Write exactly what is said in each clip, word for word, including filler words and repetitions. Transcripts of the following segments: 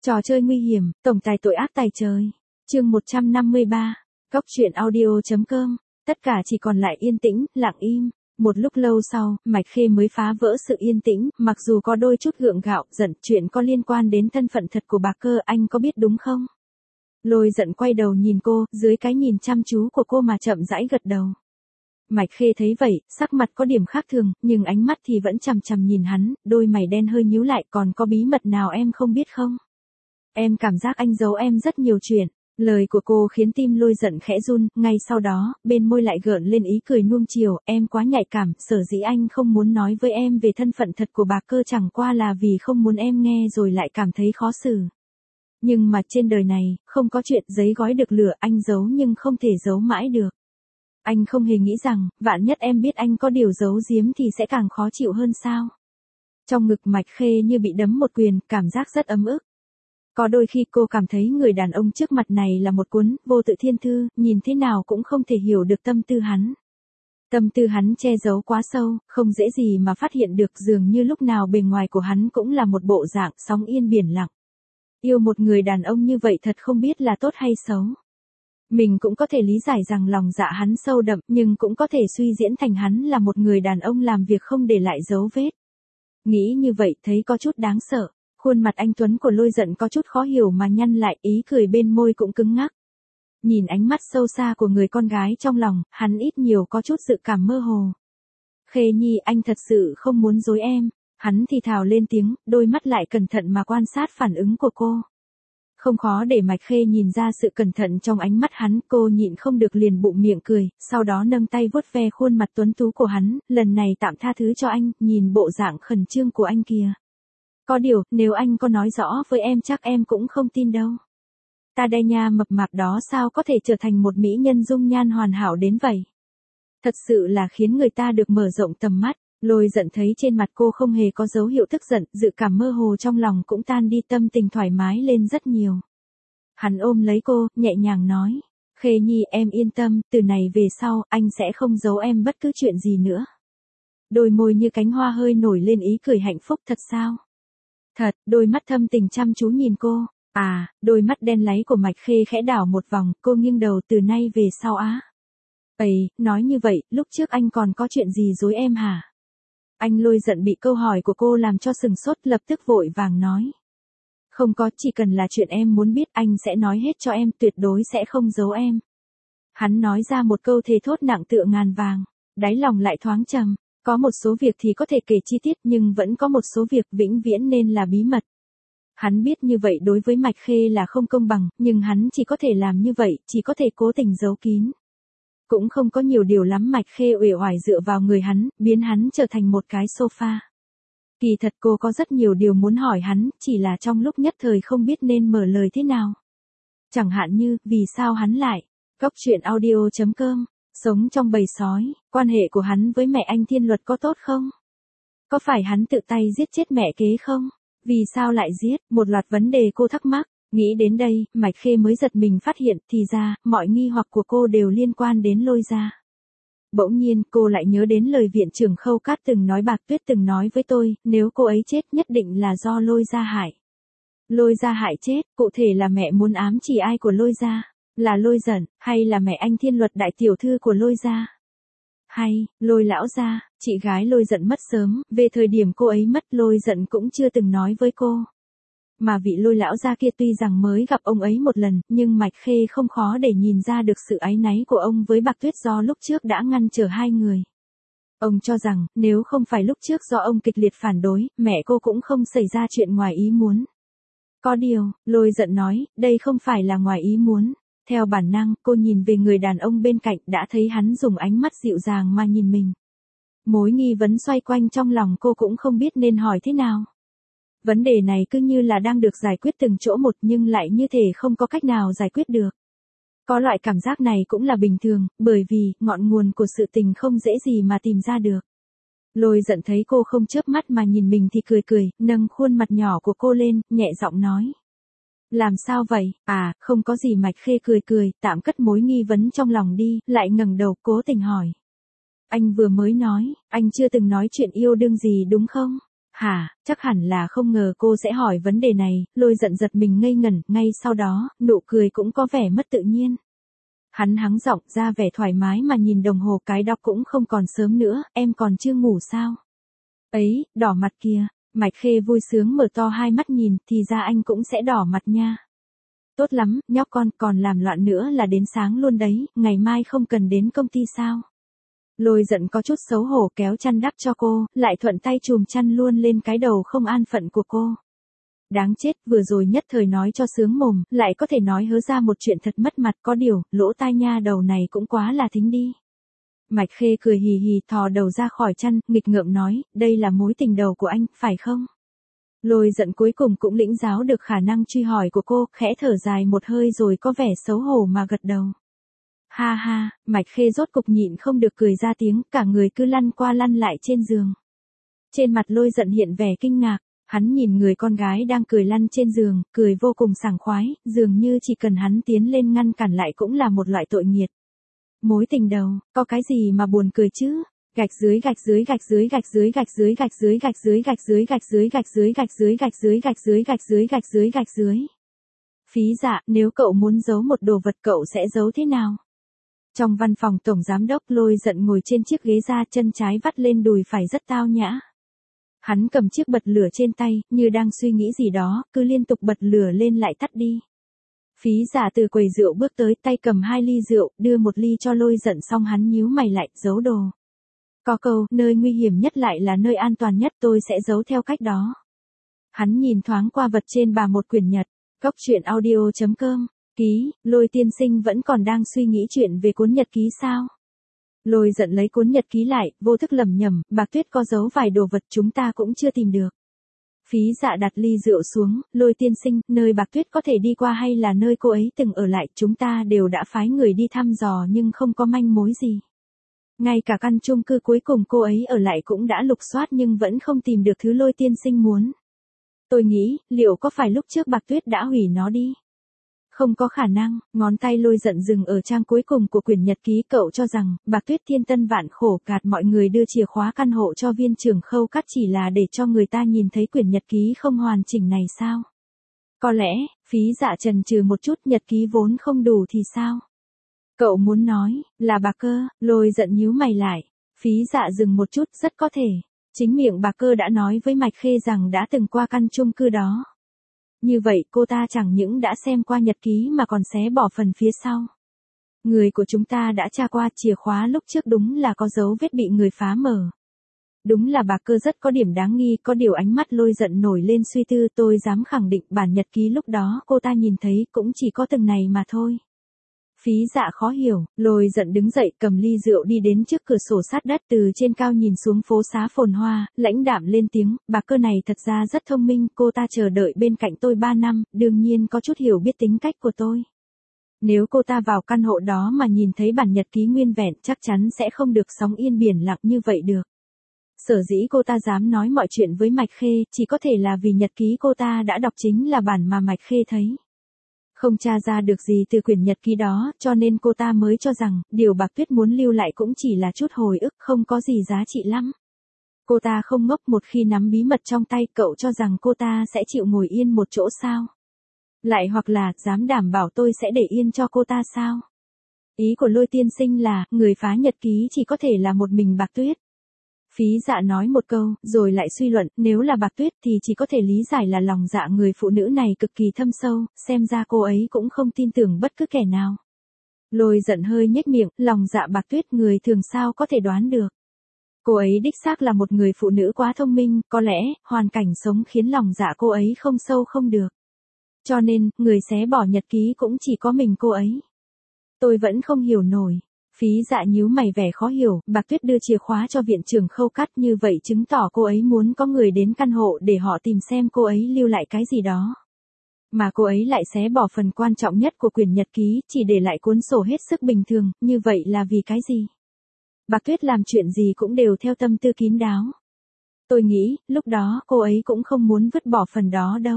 Trò chơi nguy hiểm, tổng tài tội ác tài trời. Chương một trăm năm mươi ba. Cốc truyện audio chấm com. Tất cả chỉ còn lại yên tĩnh, lặng im. Một lúc lâu sau, Mạch Khê mới phá vỡ sự yên tĩnh, mặc dù có đôi chút gượng gạo, giận, chuyện có liên quan đến thân phận thật của bà Cơ, anh có biết đúng không? Lôi giận quay đầu nhìn cô, dưới cái nhìn chăm chú của cô mà chậm rãi gật đầu. Mạch Khê thấy vậy, sắc mặt có điểm khác thường, nhưng ánh mắt thì vẫn chằm chằm nhìn hắn, đôi mày đen hơi nhíu lại, còn có bí mật nào em không biết không? Em cảm giác anh giấu em rất nhiều chuyện. Lời của cô khiến tim Lôi giận khẽ run, ngay sau đó, bên môi lại gợn lên ý cười nuông chiều, em quá nhạy cảm, sở dĩ anh không muốn nói với em về thân phận thật của bà Cơ chẳng qua là vì không muốn em nghe rồi lại cảm thấy khó xử. Nhưng mà trên đời này, không có chuyện giấy gói được lửa, anh giấu nhưng không thể giấu mãi được. Anh không hề nghĩ rằng, vạn nhất em biết anh có điều giấu giếm thì sẽ càng khó chịu hơn sao. Trong ngực Mạch Khê như bị đấm một quyền, cảm giác rất ấm ức. Có đôi khi cô cảm thấy người đàn ông trước mặt này là một cuốn vô tự thiên thư, nhìn thế nào cũng không thể hiểu được tâm tư hắn. Tâm tư hắn che giấu quá sâu, không dễ gì mà phát hiện được, dường như lúc nào bề ngoài của hắn cũng là một bộ dạng sóng yên biển lặng. Yêu một người đàn ông như vậy thật không biết là tốt hay xấu. Mình cũng có thể lý giải rằng lòng dạ hắn sâu đậm, nhưng cũng có thể suy diễn thành hắn là một người đàn ông làm việc không để lại dấu vết. Nghĩ như vậy thấy có chút đáng sợ. Khuôn mặt anh tuấn của Lôi giận có chút khó hiểu mà nhăn lại, ý cười bên môi cũng cứng ngắc. Nhìn ánh mắt sâu xa của người con gái trong lòng, hắn ít nhiều có chút dự cảm mơ hồ. Khê Nhi, anh thật sự không muốn dối em. Hắn thì thào lên tiếng, đôi mắt lại cẩn thận mà quan sát phản ứng của cô. Không khó để Mạch Khê nhìn ra sự cẩn thận trong ánh mắt hắn, cô nhịn không được liền bụng miệng cười, sau đó nâng tay vuốt ve khuôn mặt tuấn tú của hắn, lần này tạm tha thứ cho anh, nhìn bộ dạng khẩn trương của anh kìa. Có điều, nếu anh có nói rõ với em chắc em cũng không tin đâu. Ta đây nha, mập mạp đó sao có thể trở thành một mỹ nhân dung nhan hoàn hảo đến vậy? Thật sự là khiến người ta được mở rộng tầm mắt. Lôi giận thấy trên mặt cô không hề có dấu hiệu tức giận, dự cảm mơ hồ trong lòng cũng tan đi, tâm tình thoải mái lên rất nhiều. Hắn ôm lấy cô, nhẹ nhàng nói. Khê Nhi, em yên tâm, từ này về sau, anh sẽ không giấu em bất cứ chuyện gì nữa. Đôi môi như cánh hoa hơi nổi lên ý cười hạnh phúc, thật sao? Thật, đôi mắt thâm tình chăm chú nhìn cô. À, đôi mắt đen láy của Mạch Khê khẽ đảo một vòng, cô nghiêng đầu, từ nay về sau á. Ây, nói như vậy, lúc trước anh còn có chuyện gì dối em hả? Anh Lôi giận bị câu hỏi của cô làm cho sừng sốt, lập tức vội vàng nói. Không có, chỉ cần là chuyện em muốn biết anh sẽ nói hết cho em, tuyệt đối sẽ không giấu em. Hắn nói ra một câu thề thốt nặng tựa ngàn vàng, đáy lòng lại thoáng trầm. Có một số việc thì có thể kể chi tiết nhưng vẫn có một số việc vĩnh viễn nên là bí mật. Hắn biết như vậy đối với Mạch Khê là không công bằng, nhưng hắn chỉ có thể làm như vậy, chỉ có thể cố tình giấu kín. Cũng không có nhiều điều lắm, Mạch Khê uể oải dựa vào người hắn, biến hắn trở thành một cái sofa. Kỳ thật cô có rất nhiều điều muốn hỏi hắn, chỉ là trong lúc nhất thời không biết nên mở lời thế nào. Chẳng hạn như, vì sao hắn lại, cốc truyện audio chấm com. Sống trong bầy sói, quan hệ của hắn với mẹ anh Thiên Luật có tốt không? Có phải hắn tự tay giết chết mẹ kế không? Vì sao lại giết? Một loạt vấn đề cô thắc mắc. Nghĩ đến đây, Mạch Khê mới giật mình phát hiện, thì ra, mọi nghi hoặc của cô đều liên quan đến Lôi gia. Bỗng nhiên, cô lại nhớ đến lời viện trưởng Khâu Cát từng nói, Bạc Tuyết từng nói với tôi, nếu cô ấy chết nhất định là do Lôi gia hại. Lôi gia hại chết, cụ thể là mẹ muốn ám chỉ ai của Lôi gia? Là Lôi giận, hay là mẹ anh Thiên Luật đại tiểu thư của Lôi gia? Hay, Lôi lão gia, chị gái Lôi giận mất sớm, về thời điểm cô ấy mất Lôi giận cũng chưa từng nói với cô. Mà vị Lôi lão gia kia tuy rằng mới gặp ông ấy một lần, nhưng Mạch Khê không khó để nhìn ra được sự áy náy của ông với Bạc Tuyết do lúc trước đã ngăn trở hai người. Ông cho rằng, nếu không phải lúc trước do ông kịch liệt phản đối, mẹ cô cũng không xảy ra chuyện ngoài ý muốn. Có điều, Lôi giận nói, đây không phải là ngoài ý muốn. Theo bản năng, cô nhìn về người đàn ông bên cạnh, đã thấy hắn dùng ánh mắt dịu dàng mà nhìn mình. Mối nghi vấn xoay quanh trong lòng cô cũng không biết nên hỏi thế nào. Vấn đề này cứ như là đang được giải quyết từng chỗ một nhưng lại như thể không có cách nào giải quyết được. Có loại cảm giác này cũng là bình thường, bởi vì, ngọn nguồn của sự tình không dễ gì mà tìm ra được. Lôi giận thấy cô không chớp mắt mà nhìn mình thì cười cười, nâng khuôn mặt nhỏ của cô lên, nhẹ giọng nói. Làm sao vậy? À, không có gì. Mạch Khê cười cười, tạm cất mối nghi vấn trong lòng đi, lại ngẩng đầu cố tình hỏi. Anh vừa mới nói, anh chưa từng nói chuyện yêu đương gì đúng không? Hả, chắc hẳn là không ngờ cô sẽ hỏi vấn đề này, Lôi giận giật mình ngây ngẩn, ngay sau đó, nụ cười cũng có vẻ mất tự nhiên. Hắn hắng giọng ra vẻ thoải mái mà nhìn đồng hồ, cái đó cũng không còn sớm nữa, em còn chưa ngủ sao? Ấy, đỏ mặt kìa, Mạch Khê vui sướng mở to hai mắt nhìn, thì ra anh cũng sẽ đỏ mặt nha. Tốt lắm, nhóc con, còn làm loạn nữa là đến sáng luôn đấy, ngày mai không cần đến công ty sao? Lôi giận có chút xấu hổ kéo chăn đắp cho cô, lại thuận tay chùm chăn luôn lên cái đầu không an phận của cô. Đáng chết, vừa rồi nhất thời nói cho sướng mồm, lại có thể nói hớ ra một chuyện thật mất mặt, có điều, lỗ tai nha đầu này cũng quá là thính đi. Mạch Khê cười hì hì thò đầu ra khỏi chăn, nghịch ngợm nói, đây là mối tình đầu của anh, phải không? Lôi giận cuối cùng cũng lĩnh giáo được khả năng truy hỏi của cô, khẽ thở dài một hơi rồi có vẻ xấu hổ mà gật đầu. Ha ha, Mạch Khê rốt cục nhịn không được cười ra tiếng, cả người cứ lăn qua lăn lại trên giường. Trên mặt Lôi giận hiện vẻ kinh ngạc, hắn nhìn người con gái đang cười lăn trên giường, cười vô cùng sảng khoái, dường như chỉ cần hắn tiến lên ngăn cản lại cũng là một loại tội nghiệt. Mối tình đầu, có cái gì mà buồn cười chứ? Gạch dưới gạch dưới gạch dưới gạch dưới gạch dưới gạch dưới gạch dưới gạch dưới gạch dưới gạch dưới gạch dưới gạch dưới gạch dưới gạch dưới gạch dưới gạch dưới. Phí Dạ, nếu cậu muốn giấu một đồ vật cậu sẽ giấu thế nào? Trong văn phòng tổng giám đốc, Lôi giận ngồi trên chiếc ghế da, chân trái vắt lên đùi phải rất tao nhã. Hắn cầm chiếc bật lửa trên tay, như đang suy nghĩ gì đó, cứ liên tục bật lửa lên lại tắt đi. Phí Dạ từ quầy rượu bước tới, tay cầm hai ly rượu, đưa một ly cho Lôi giận, xong hắn nhíu mày lại, giấu đồ. Có câu, nơi nguy hiểm nhất lại là nơi an toàn nhất, tôi sẽ giấu theo cách đó. Hắn nhìn thoáng qua vật trên bà một quyển nhật, cốc truyện audio chấm com, ký, Lôi tiên sinh vẫn còn đang suy nghĩ chuyện về cuốn nhật ký sao? Lôi giận lấy cuốn nhật ký lại, vô thức lẩm nhẩm, Bạc Tuyết có giấu vài đồ vật chúng ta cũng chưa tìm được. Phí Dạ đặt ly rượu xuống, Lôi tiên sinh, nơi Bạc Tuyết có thể đi qua hay là nơi cô ấy từng ở lại, chúng ta đều đã phái người đi thăm dò nhưng không có manh mối gì. Ngay cả căn chung cư cuối cùng cô ấy ở lại cũng đã lục soát nhưng vẫn không tìm được thứ Lôi tiên sinh muốn. Tôi nghĩ, liệu có phải lúc trước Bạc Tuyết đã hủy nó đi? Không có khả năng, ngón tay Lôi giận dừng ở trang cuối cùng của quyển nhật ký, cậu cho rằng, Bạc Tuyết thiên tân vạn khổ gạt mọi người đưa chìa khóa căn hộ cho viên trưởng Khâu Cắt chỉ là để cho người ta nhìn thấy quyển nhật ký không hoàn chỉnh này sao? Có lẽ, Phí Dạ chần chừ một chút, nhật ký vốn không đủ thì sao? Cậu muốn nói, là bà Cơ? Lôi giận nhíu mày lại. Phí Dạ dừng một chút, rất có thể. Chính miệng bà Cơ đã nói với Mạch Khê rằng đã từng qua căn chung cư đó. Như vậy cô ta chẳng những đã xem qua nhật ký mà còn xé bỏ phần phía sau. Người của chúng ta đã tra qua, chìa khóa lúc trước đúng là có dấu vết bị người phá mở. Đúng là bà Cơ rất có điểm đáng nghi, có điều ánh mắt Lôi giận nổi lên suy tư, tôi dám khẳng định bản nhật ký lúc đó cô ta nhìn thấy cũng chỉ có từng này mà thôi. Phí Dạ khó hiểu, Lôi giận đứng dậy cầm ly rượu đi đến trước cửa sổ sát đất, từ trên cao nhìn xuống phố xá phồn hoa, lãnh đạm lên tiếng, bà Cơ này thật ra rất thông minh, cô ta chờ đợi bên cạnh tôi ba năm, đương nhiên có chút hiểu biết tính cách của tôi. Nếu cô ta vào căn hộ đó mà nhìn thấy bản nhật ký nguyên vẹn, chắc chắn sẽ không được sóng yên biển lặng như vậy được. Sở dĩ cô ta dám nói mọi chuyện với Mạch Khê, chỉ có thể là vì nhật ký cô ta đã đọc chính là bản mà Mạch Khê thấy. Không tra ra được gì từ quyển nhật ký đó, cho nên cô ta mới cho rằng, điều Bạc Tuyết muốn lưu lại cũng chỉ là chút hồi ức, không có gì giá trị lắm. Cô ta không ngốc, một khi nắm bí mật trong tay, cậu cho rằng cô ta sẽ chịu ngồi yên một chỗ sao? Lại hoặc là, dám đảm bảo tôi sẽ để yên cho cô ta sao? Ý của Lôi tiên sinh là, người phá nhật ký chỉ có thể là một mình Bạc Tuyết. Phí Dạ nói một câu, rồi lại suy luận, nếu là Bạc Tuyết thì chỉ có thể lý giải là lòng dạ người phụ nữ này cực kỳ thâm sâu, xem ra cô ấy cũng không tin tưởng bất cứ kẻ nào. Lôi giận hơi nhếch miệng, lòng dạ Bạc Tuyết người thường sao có thể đoán được. Cô ấy đích xác là một người phụ nữ quá thông minh, có lẽ, hoàn cảnh sống khiến lòng dạ cô ấy không sâu không được. Cho nên, người xé bỏ nhật ký cũng chỉ có mình cô ấy. Tôi vẫn không hiểu nổi. Phí Dạ nhíu mày vẻ khó hiểu, Bạc Tuyết đưa chìa khóa cho viện trưởng Khâu Cắt, như vậy chứng tỏ cô ấy muốn có người đến căn hộ để họ tìm xem cô ấy lưu lại cái gì đó. Mà cô ấy lại xé bỏ phần quan trọng nhất của quyển nhật ký, chỉ để lại cuốn sổ hết sức bình thường, như vậy là vì cái gì? Bạc Tuyết làm chuyện gì cũng đều theo tâm tư kín đáo. Tôi nghĩ, lúc đó cô ấy cũng không muốn vứt bỏ phần đó đâu.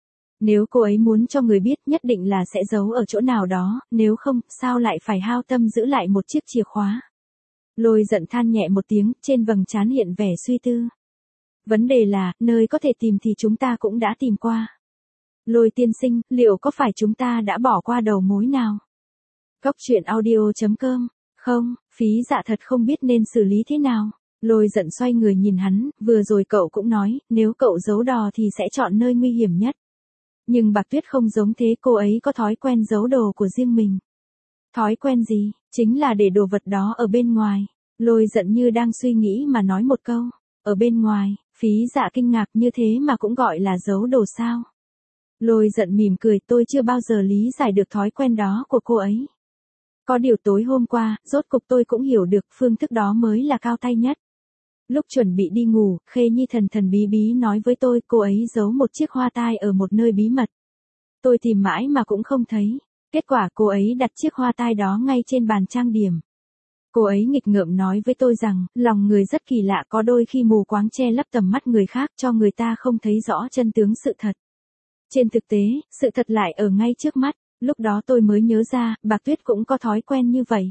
Nếu cô ấy muốn cho người biết, nhất định là sẽ giấu ở chỗ nào đó, nếu không, sao lại phải hao tâm giữ lại một chiếc chìa khóa. Lôi giận than nhẹ một tiếng, trên vầng trán hiện vẻ suy tư. Vấn đề là, nơi có thể tìm thì chúng ta cũng đã tìm qua. Lôi tiên sinh, liệu có phải chúng ta đã bỏ qua đầu mối nào? Cốc truyện audio chấm com. Không, Phí Dạ thật không biết nên xử lý thế nào. Lôi giận xoay người nhìn hắn, vừa rồi cậu cũng nói, nếu cậu giấu đò thì sẽ chọn nơi nguy hiểm nhất. Nhưng Bạc Tuyết không giống thế, cô ấy có thói quen giấu đồ của riêng mình. Thói quen gì? Chính là để đồ vật đó ở bên ngoài. Lôi giận như đang suy nghĩ mà nói một câu. Ở bên ngoài, Phí Dạ kinh ngạc, như thế mà cũng gọi là giấu đồ sao? Lôi giận mỉm cười, tôi chưa bao giờ lý giải được thói quen đó của cô ấy. Có điều tối hôm qua, rốt cục tôi cũng hiểu được phương thức đó mới là cao tay nhất. Lúc chuẩn bị đi ngủ, Khê Nhi thần thần bí bí nói với tôi cô ấy giấu một chiếc hoa tai ở một nơi bí mật. Tôi tìm mãi mà cũng không thấy. Kết quả cô ấy đặt chiếc hoa tai đó ngay trên bàn trang điểm. Cô ấy nghịch ngợm nói với tôi rằng, lòng người rất kỳ lạ, có đôi khi mù quáng che lấp tầm mắt người khác cho người ta không thấy rõ chân tướng sự thật. Trên thực tế, sự thật lại ở ngay trước mắt. Lúc đó tôi mới nhớ ra, Bạc Tuyết cũng có thói quen như vậy.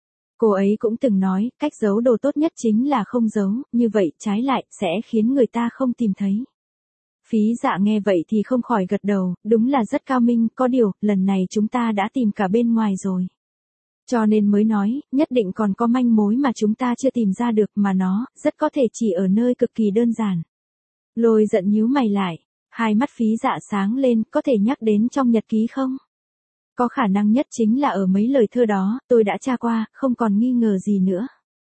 Cô ấy cũng từng nói, cách giấu đồ tốt nhất chính là không giấu, như vậy trái lại, sẽ khiến người ta không tìm thấy. Phí Dạ nghe vậy thì không khỏi gật đầu, đúng là rất cao minh, có điều, lần này chúng ta đã tìm cả bên ngoài rồi. Cho nên mới nói, nhất định còn có manh mối mà chúng ta chưa tìm ra được, mà nó, rất có thể chỉ ở nơi cực kỳ đơn giản. Lôi giận nhíu mày lại, hai mắt Phí Dạ sáng lên, có thể nhắc đến trong nhật ký không? Có khả năng nhất chính là ở mấy lời thơ đó, tôi đã tra qua, không còn nghi ngờ gì nữa.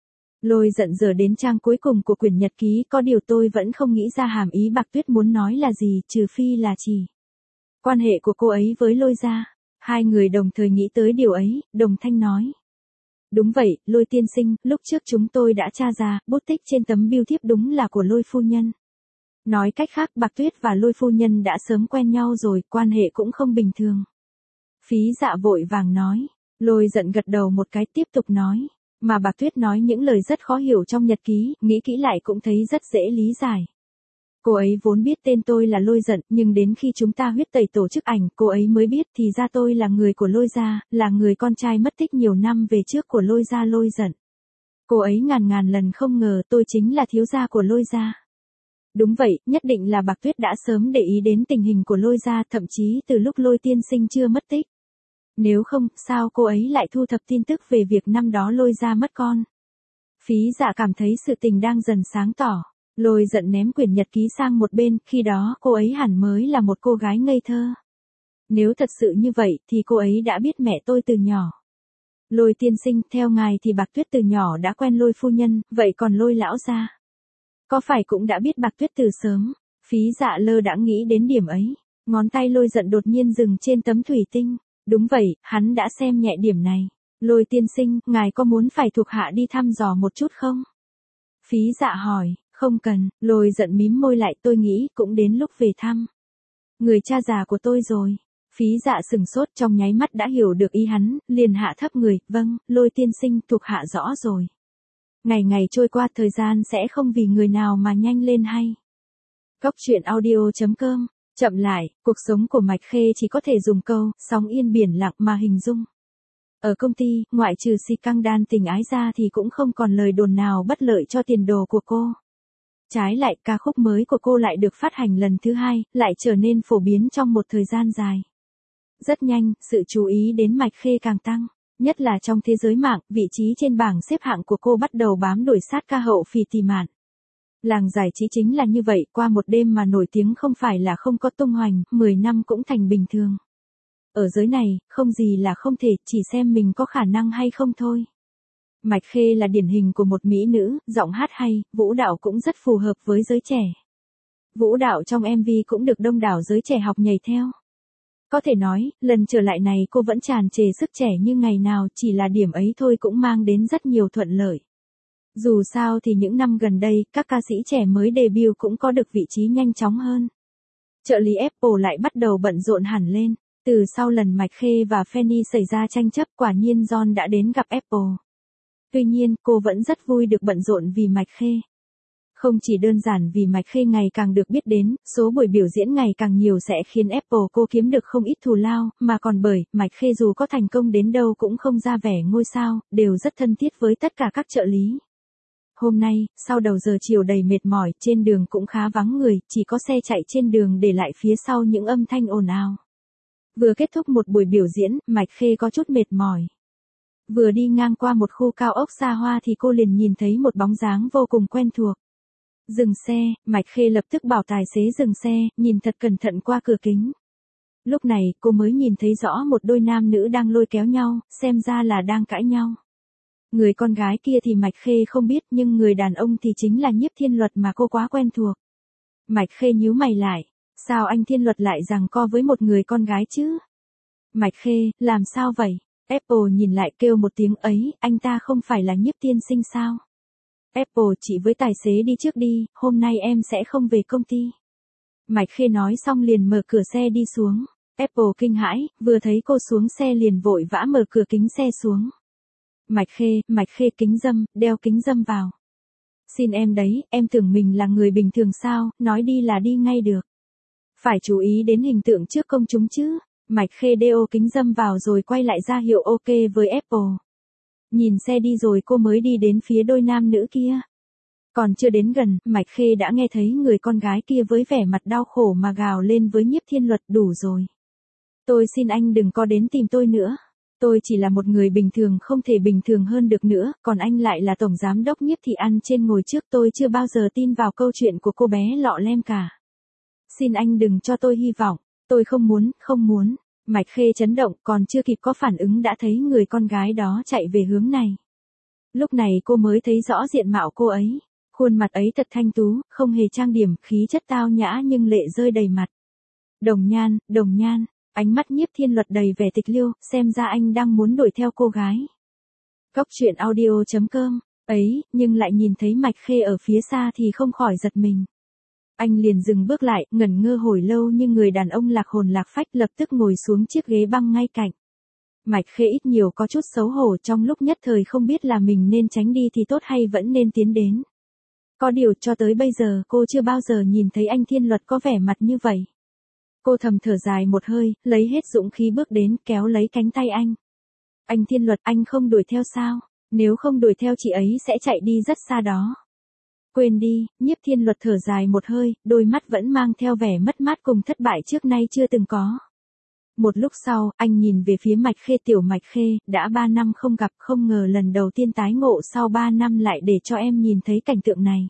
Lôi giận giờ đến trang cuối cùng của quyển nhật ký, có điều tôi vẫn không nghĩ ra hàm ý Bạc Tuyết muốn nói là gì, trừ phi là chỉ quan hệ của cô ấy với Lôi gia. Hai người đồng thời nghĩ tới điều ấy, đồng thanh nói. Đúng vậy, Lôi tiên sinh, lúc trước chúng tôi đã tra ra, bút tích trên tấm bưu thiếp đúng là của Lôi phu nhân. Nói cách khác, Bạc Tuyết và Lôi phu nhân đã sớm quen nhau rồi, quan hệ cũng không bình thường. Phí Dạ vội vàng nói. Lôi giận gật đầu một cái, tiếp tục nói. Mà Bạc Tuyết nói những lời rất khó hiểu trong nhật ký, nghĩ kỹ lại cũng thấy rất dễ lý giải. Cô ấy vốn biết tên tôi là Lôi giận, nhưng đến khi chúng ta huyết tẩy tổ chức ảnh, cô ấy mới biết thì ra tôi là người của Lôi gia, là người con trai mất tích nhiều năm về trước của Lôi gia Lôi giận. Cô ấy ngàn ngàn lần không ngờ tôi chính là thiếu gia của Lôi gia. Đúng vậy, nhất định là Bạc Tuyết đã sớm để ý đến tình hình của Lôi gia, thậm chí từ lúc Lôi tiên sinh chưa mất tích. Nếu không, sao cô ấy lại thu thập tin tức về việc năm đó Lôi gia mất con? Phí Dạ cảm thấy sự tình đang dần sáng tỏ. Lôi giận ném quyển nhật ký sang một bên, khi đó cô ấy hẳn mới là một cô gái ngây thơ. Nếu thật sự như vậy, thì cô ấy đã biết mẹ tôi từ nhỏ. Lôi tiên sinh, theo ngài thì Bạc Tuyết từ nhỏ đã quen Lôi phu nhân, vậy còn Lôi lão gia? Có phải cũng đã biết Bạc Tuyết từ sớm? Phí Dạ lơ đãng nghĩ đến điểm ấy. Ngón tay Lôi giận đột nhiên dừng trên tấm thủy tinh. Đúng vậy, hắn đã xem nhẹ điểm này. Lôi tiên sinh, ngài có muốn phải thuộc hạ đi thăm dò một chút không? Phí Dạ hỏi, không cần. Lôi giận mím môi lại, tôi nghĩ cũng đến lúc về thăm người cha già của tôi rồi. Phí Dạ sừng sốt, trong nháy mắt đã hiểu được ý hắn, liền hạ thấp người, vâng, Lôi tiên sinh, thuộc hạ rõ rồi. Ngày ngày trôi qua, thời gian sẽ không vì người nào mà nhanh lên hay. Cốc truyện audio chấm com. Chậm lại, cuộc sống của Mạch Khê chỉ có thể dùng câu, sóng yên biển lặng mà hình dung. Ở công ty, ngoại trừ Si Căng Đan tình ái ra thì cũng không còn lời đồn nào bất lợi cho tiền đồ của cô. Trái lại, ca khúc mới của cô lại được phát hành lần thứ hai, lại trở nên phổ biến trong một thời gian dài. Rất nhanh, sự chú ý đến Mạch Khê càng tăng. Nhất là trong thế giới mạng, vị trí trên bảng xếp hạng của cô bắt đầu bám đuổi sát ca hậu Phì Tì Mạn. Làng giải trí chính là như vậy, qua một đêm mà nổi tiếng không phải là không có tung hoành, mười năm cũng thành bình thường. Ở giới này, không gì là không thể, chỉ xem mình có khả năng hay không thôi. Mạch Khê là điển hình của một mỹ nữ, giọng hát hay, vũ đạo cũng rất phù hợp với giới trẻ. Vũ đạo trong em vê cũng được đông đảo giới trẻ học nhảy theo. Có thể nói, lần trở lại này cô vẫn tràn trề sức trẻ như ngày nào, chỉ là điểm ấy thôi cũng mang đến rất nhiều thuận lợi. Dù sao thì những năm gần đây, các ca sĩ trẻ mới debut cũng có được vị trí nhanh chóng hơn. Trợ lý Apple lại bắt đầu bận rộn hẳn lên. Từ sau lần Mạch Khê và Fanny xảy ra tranh chấp, quả nhiên John đã đến gặp Apple. Tuy nhiên, cô vẫn rất vui được bận rộn vì Mạch Khê. Không chỉ đơn giản vì Mạch Khê ngày càng được biết đến, số buổi biểu diễn ngày càng nhiều sẽ khiến Apple cô kiếm được không ít thù lao, mà còn bởi, Mạch Khê dù có thành công đến đâu cũng không ra vẻ ngôi sao, đều rất thân thiết với tất cả các trợ lý. Hôm nay, sau đầu giờ chiều đầy mệt mỏi, trên đường cũng khá vắng người, chỉ có xe chạy trên đường để lại phía sau những âm thanh ồn ào. Vừa kết thúc một buổi biểu diễn, Mạch Khê có chút mệt mỏi. Vừa đi ngang qua một khu cao ốc xa hoa thì cô liền nhìn thấy một bóng dáng vô cùng quen thuộc. Dừng xe, Mạch Khê lập tức bảo tài xế dừng xe, nhìn thật cẩn thận qua cửa kính. Lúc này, cô mới nhìn thấy rõ một đôi nam nữ đang lôi kéo nhau, xem ra là đang cãi nhau. Người con gái kia thì Mạch Khê không biết, nhưng người đàn ông thì chính là Nhiếp Thiên Luật mà cô quá quen thuộc. Mạch Khê nhíu mày lại, sao anh Thiên Luật lại giằng co với một người con gái chứ? Mạch Khê, làm sao vậy? Apple nhìn lại kêu một tiếng ấy, anh ta không phải là Nhiếp tiên sinh sao? Apple chỉ với tài xế đi trước đi, hôm nay em sẽ không về công ty. Mạch Khê nói xong liền mở cửa xe đi xuống. Apple kinh hãi, vừa thấy cô xuống xe liền vội vã mở cửa kính xe xuống. Mạch Khê, Mạch Khê kính râm, đeo kính râm vào. Xin em đấy, em tưởng mình là người bình thường sao, nói đi là đi ngay được. Phải chú ý đến hình tượng trước công chúng chứ. Mạch Khê đeo kính râm vào rồi quay lại ra hiệu ok với Apple. Nhìn xe đi rồi cô mới đi đến phía đôi nam nữ kia. Còn chưa đến gần, Mạch Khê đã nghe thấy người con gái kia với vẻ mặt đau khổ mà gào lên với Nhiếp Thiên Luật, đủ rồi. Tôi xin anh đừng có đến tìm tôi nữa. Tôi chỉ là một người bình thường, không thể bình thường hơn được nữa, còn anh lại là tổng giám đốc Nhiếp Thị ăn trên ngồi trước, tôi chưa bao giờ tin vào câu chuyện của cô bé lọ lem cả. Xin anh đừng cho tôi hy vọng, tôi không muốn, không muốn. Mạch Khê chấn động, còn chưa kịp có phản ứng đã thấy người con gái đó chạy về hướng này. Lúc này cô mới thấy rõ diện mạo cô ấy. Khuôn mặt ấy thật thanh tú, không hề trang điểm, khí chất tao nhã nhưng lệ rơi đầy mặt. Đồng Nhan, Đồng Nhan, ánh mắt Nhiếp Thiên Luật đầy vẻ tịch liêu, xem ra anh đang muốn đuổi theo cô gái. Cốc truyện audio chấm com, ấy, nhưng lại nhìn thấy Mạch Khê ở phía xa thì không khỏi giật mình. Anh liền dừng bước lại, ngẩn ngơ hồi lâu nhưng người đàn ông lạc hồn lạc phách lập tức ngồi xuống chiếc ghế băng ngay cạnh. Mạch Khê ít nhiều có chút xấu hổ, trong lúc nhất thời không biết là mình nên tránh đi thì tốt hay vẫn nên tiến đến. Có điều cho tới bây giờ cô chưa bao giờ nhìn thấy anh Thiên Luật có vẻ mặt như vậy. Cô thầm thở dài một hơi, lấy hết dũng khí bước đến, kéo lấy cánh tay anh. Anh Thiên Luật, anh không đuổi theo sao? Nếu không đuổi theo chị ấy sẽ chạy đi rất xa đó. Quên đi, Nhiếp Thiên Luật thở dài một hơi, đôi mắt vẫn mang theo vẻ mất mát cùng thất bại trước nay chưa từng có. Một lúc sau, anh nhìn về phía Mạch Khê, tiểu Mạch Khê, đã ba năm không gặp, không ngờ lần đầu tiên tái ngộ sau ba năm lại để cho em nhìn thấy cảnh tượng này.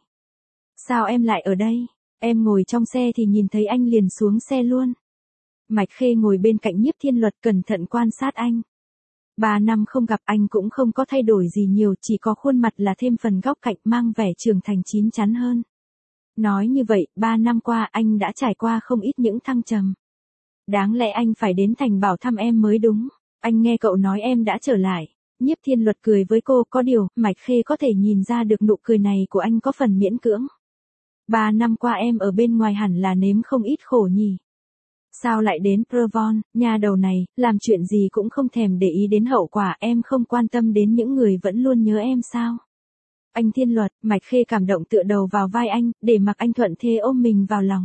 Sao em lại ở đây? Em ngồi trong xe thì nhìn thấy anh liền xuống xe luôn. Mạch Khê ngồi bên cạnh Nhiếp Thiên Luật cẩn thận quan sát anh. Ba năm không gặp anh cũng không có thay đổi gì nhiều, chỉ có khuôn mặt là thêm phần góc cạnh mang vẻ trưởng thành chín chắn hơn. Nói như vậy, ba năm qua anh đã trải qua không ít những thăng trầm. Đáng lẽ anh phải đến thành bảo thăm em mới đúng. Anh nghe cậu nói em đã trở lại. Nhiếp Thiên Luật cười với cô, có điều, Mạch Khê có thể nhìn ra được nụ cười này của anh có phần miễn cưỡng. Ba năm qua em ở bên ngoài hẳn là nếm không ít khổ nhỉ. Sao lại đến Provence, nhà đầu này, làm chuyện gì cũng không thèm để ý đến hậu quả, em không quan tâm đến những người vẫn luôn nhớ em sao? Anh Thiên Luật, Mạch Khê cảm động tựa đầu vào vai anh, để mặc anh thuận thế ôm mình vào lòng.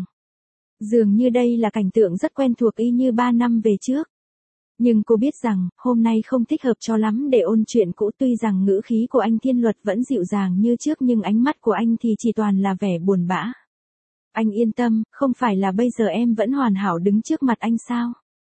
Dường như đây là cảnh tượng rất quen thuộc y như ba năm về trước. Nhưng cô biết rằng, hôm nay không thích hợp cho lắm để ôn chuyện cũ, tuy rằng ngữ khí của anh Thiên Luật vẫn dịu dàng như trước nhưng ánh mắt của anh thì chỉ toàn là vẻ buồn bã. Anh yên tâm, không phải là bây giờ em vẫn hoàn hảo đứng trước mặt anh sao?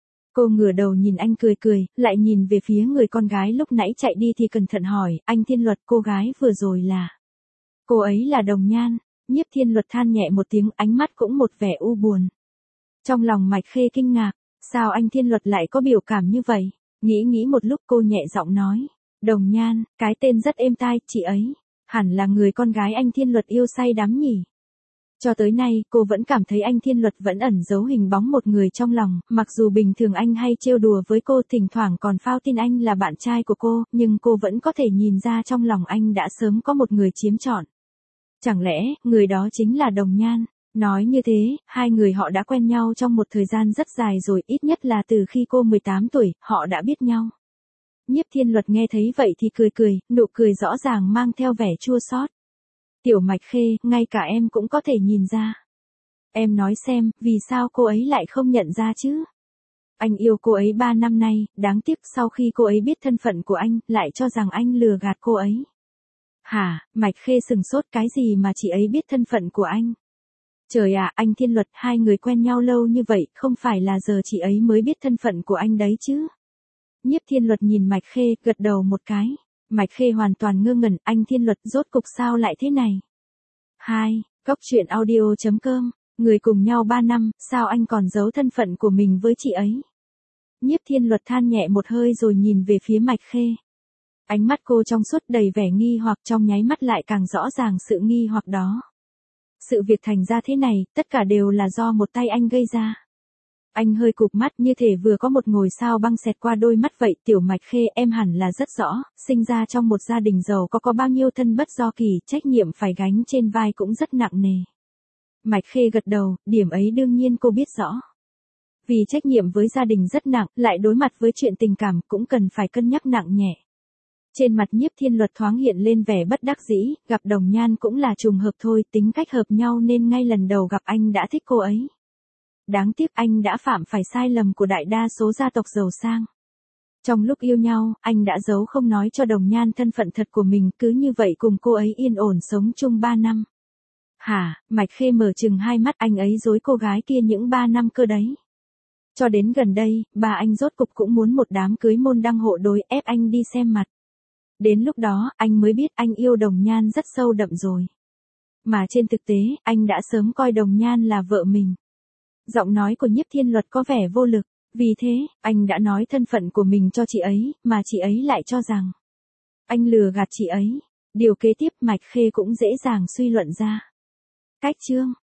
Cô ngửa đầu nhìn anh cười cười, lại nhìn về phía người con gái lúc nãy chạy đi thì cẩn thận hỏi, anh Thiên Luật, cô gái vừa rồi là... Cô ấy là Đồng Nhan. Nhiếp Thiên Luật than nhẹ một tiếng, ánh mắt cũng một vẻ u buồn. Trong lòng Mạch Khê kinh ngạc, sao anh Thiên Luật lại có biểu cảm như vậy? Nghĩ nghĩ một lúc cô nhẹ giọng nói, Đồng Nhan, cái tên rất êm tai, chị ấy, hẳn là người con gái anh Thiên Luật yêu say đắm nhỉ? Cho tới nay, cô vẫn cảm thấy anh Thiên Luật vẫn ẩn giấu hình bóng một người trong lòng, mặc dù bình thường anh hay trêu đùa với cô, thỉnh thoảng còn phao tin anh là bạn trai của cô, nhưng cô vẫn có thể nhìn ra trong lòng anh đã sớm có một người chiếm trọn. Chẳng lẽ, người đó chính là Đồng Nhan? Nói như thế, hai người họ đã quen nhau trong một thời gian rất dài rồi, ít nhất là từ khi cô mười tám tuổi, họ đã biết nhau. Nhiếp Thiên Luật nghe thấy vậy thì cười cười, nụ cười rõ ràng mang theo vẻ chua xót. Tiểu Mạch Khê, ngay cả em cũng có thể nhìn ra. Em nói xem, vì sao cô ấy lại không nhận ra chứ? Anh yêu cô ấy ba năm nay, đáng tiếc sau khi cô ấy biết thân phận của anh, lại cho rằng anh lừa gạt cô ấy. Hả, Mạch Khê sừng sốt, cái gì mà chị ấy biết thân phận của anh? Trời ạ, anh Thiên Luật, hai người quen nhau lâu như vậy, không phải là giờ chị ấy mới biết thân phận của anh đấy chứ? Nhiếp Thiên Luật nhìn Mạch Khê, gật đầu một cái. Mạch Khê hoàn toàn ngơ ngẩn, anh Thiên Luật rốt cục sao lại thế này? Hai, Cốc truyện audio chấm com, người cùng nhau ba năm, sao anh còn giấu thân phận của mình với chị ấy? Nhiếp Thiên Luật than nhẹ một hơi rồi nhìn về phía Mạch Khê. Ánh mắt cô trong suốt đầy vẻ nghi hoặc, trong nháy mắt lại càng rõ ràng sự nghi hoặc đó. Sự việc thành ra thế này, tất cả đều là do một tay anh gây ra. Anh hơi cụp mắt, như thể vừa có một ngôi sao băng xẹt qua đôi mắt vậy. Tiểu Mạch Khê, em hẳn là rất rõ, sinh ra trong một gia đình giàu có có bao nhiêu thân bất do kỳ, trách nhiệm phải gánh trên vai cũng rất nặng nề. Mạch Khê gật đầu, điểm ấy đương nhiên cô biết rõ. Vì trách nhiệm với gia đình rất nặng, lại đối mặt với chuyện tình cảm cũng cần phải cân nhắc nặng nhẹ. Trên mặt Nhiếp Thiên Luật thoáng hiện lên vẻ bất đắc dĩ, gặp Đồng Nhan cũng là trùng hợp thôi, tính cách hợp nhau nên ngay lần đầu gặp anh đã thích cô ấy. Đáng tiếc anh đã phạm phải sai lầm của đại đa số gia tộc giàu sang. Trong lúc yêu nhau, anh đã giấu không nói cho Đồng Nhan thân phận thật của mình, cứ như vậy cùng cô ấy yên ổn sống chung ba năm. Hả, Mạch Khê mở trừng hai mắt, anh ấy dối cô gái kia những ba năm cơ đấy. Cho đến gần đây, bà anh rốt cục cũng muốn một đám cưới môn đăng hộ đối, ép anh đi xem mặt. Đến lúc đó, anh mới biết anh yêu Đồng Nhan rất sâu đậm rồi. Mà trên thực tế, anh đã sớm coi Đồng Nhan là vợ mình. Giọng nói của Nhiếp Thiên Luật có vẻ vô lực, vì thế, anh đã nói thân phận của mình cho chị ấy, mà chị ấy lại cho rằng anh lừa gạt chị ấy. Điều kế tiếp Mạch Khê cũng dễ dàng suy luận ra. Cách chương